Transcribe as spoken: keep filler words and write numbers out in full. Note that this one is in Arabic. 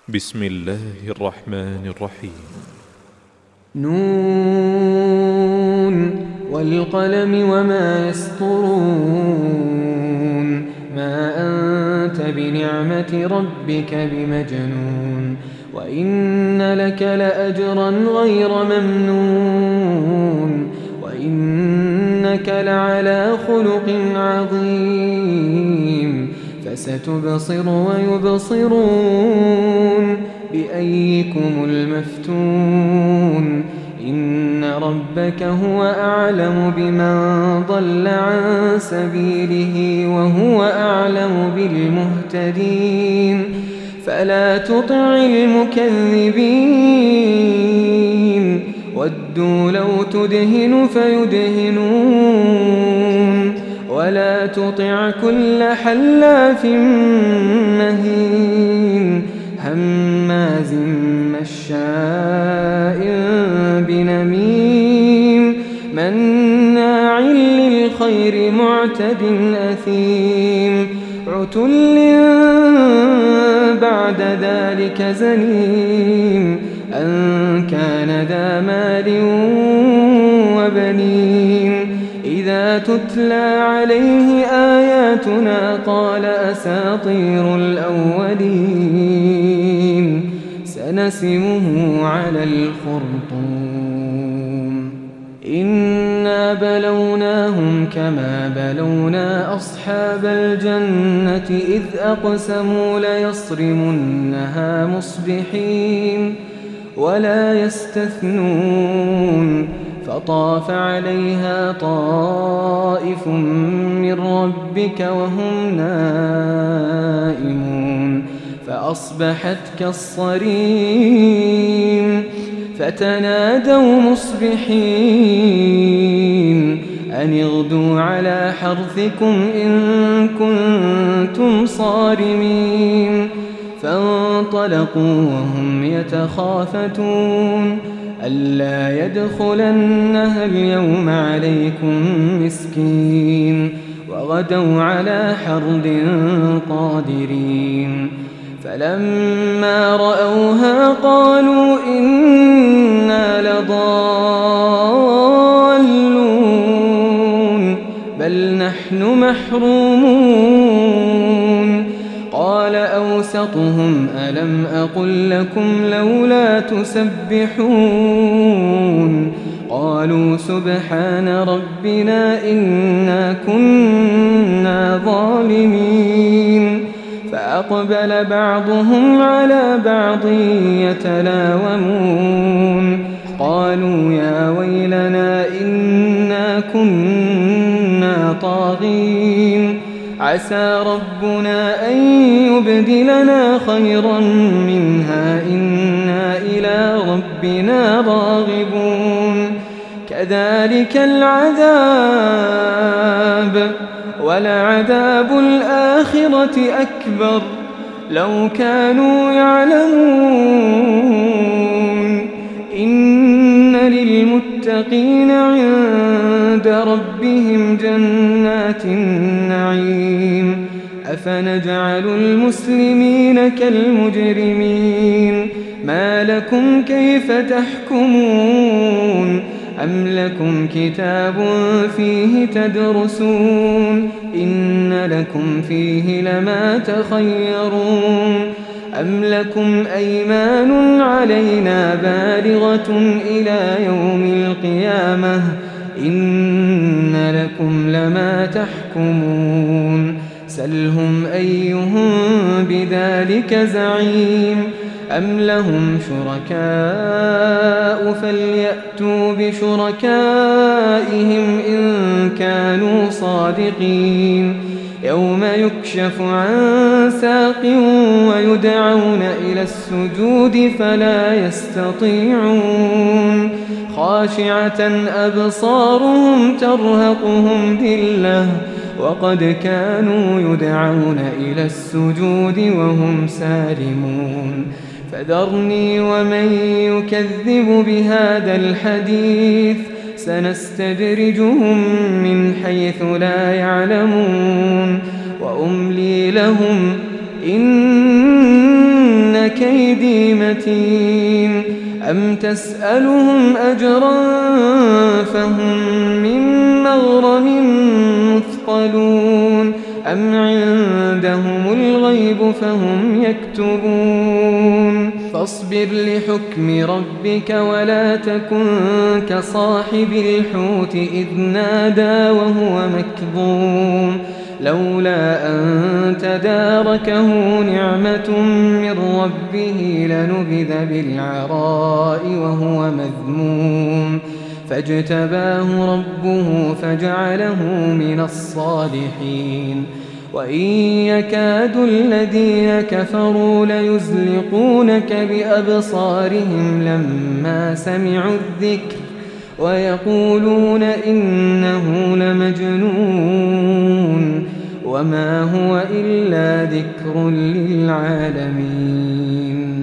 بسم الله الرحمن الرحيم. نون والقلم وما يسطرون ما أنت بنعمة ربك بمجنون وإن لك لأجرا غير ممنون وإنك لعلى خلق عظيم فستبصر ويبصرون بأيكم المفتون إن ربك هو أعلم بمن ضل عن سبيله وهو أعلم بالمهتدين فلا تطع المكذبين ودوا لو تدهن فيدهنون ولا تطع كل حلاف مهين هماز مشاء بنميم مناع للخير معتد أثيم عتل بعد ذلك زنيم أن كان ذا مال وبنين إذا تتلى عليه آياتنا قال أساطير الأولين سنسمه على الخرطوم إنا بلوناهم كما بلونا أصحاب الجنة إذ أقسموا ليصرمنها مصبحين ولا يستثنون فطاف عليها طائف من ربك وهم نائمون فأصبحت كالصريم فتنادوا مصبحين أن اغدوا على حرثكم إن كنتم صارمين فانطلقوا وهم يتخافتون ألا يدخلنها اليوم عليكم مسكين وغدوا على حرد قادرين فلما رأوها قالوا إنا لضالون بل نحن محرومون قال أوسطهم ألم أقل لكم لولا تسبحون قالوا سبحان ربنا إنا كنا ظالمين فأقبل بعضهم على بعض يتلاومون قالوا يا ويلنا إنا كنا طاغين عسى ربنا أن يبدلنا خيرا منها إنا إلى ربنا راغبون كذلك العذاب ولعذاب الآخرة أكبر لو كانوا يعلمون إن للمتقين عند ربهم جنات النعيم أفنجعل المسلمين كالمجرمين ما لكم كيف تحكمون أم لكم كتاب فيه تدرسون إن لكم فيه لما تخيرون أم لكم أيمان علينا بالغة إلى يوم القيامة إن لكم لما تحكمون سلهم أيهم بذلك زعيم أم لهم شركاء فليأتوا بشركائهم إن كانوا صادقين يوم يكشف عن ساق ويدعون إلى السجود فلا يستطيعون خاشعة أبصارهم ترهقهم ذلة وقد كانوا يدعون إلى السجود وهم سالمون فذرني ومن يكذب بهذا الحديث سنستدرجهم من حيث لا يعلمون وأملي لهم إن كيدي متين أم تسألهم أجرا فهم من مغرم مثقلون أم عندهم الغيب فهم يكتبون فاصبر لحكم ربك ولا تكن كصاحب الحوت إذ نادى وهو مكظوم لولا أن تداركه نعمة من ربه لنبذ بالعراء وهو مذموم فاجتباه ربه فجعله من الصالحين وإن يكاد الذين كفروا ليزلقونك بأبصارهم لما سمعوا الذكر ويقولون إنه لمجنون وما هو إلا ذكر للعالمين.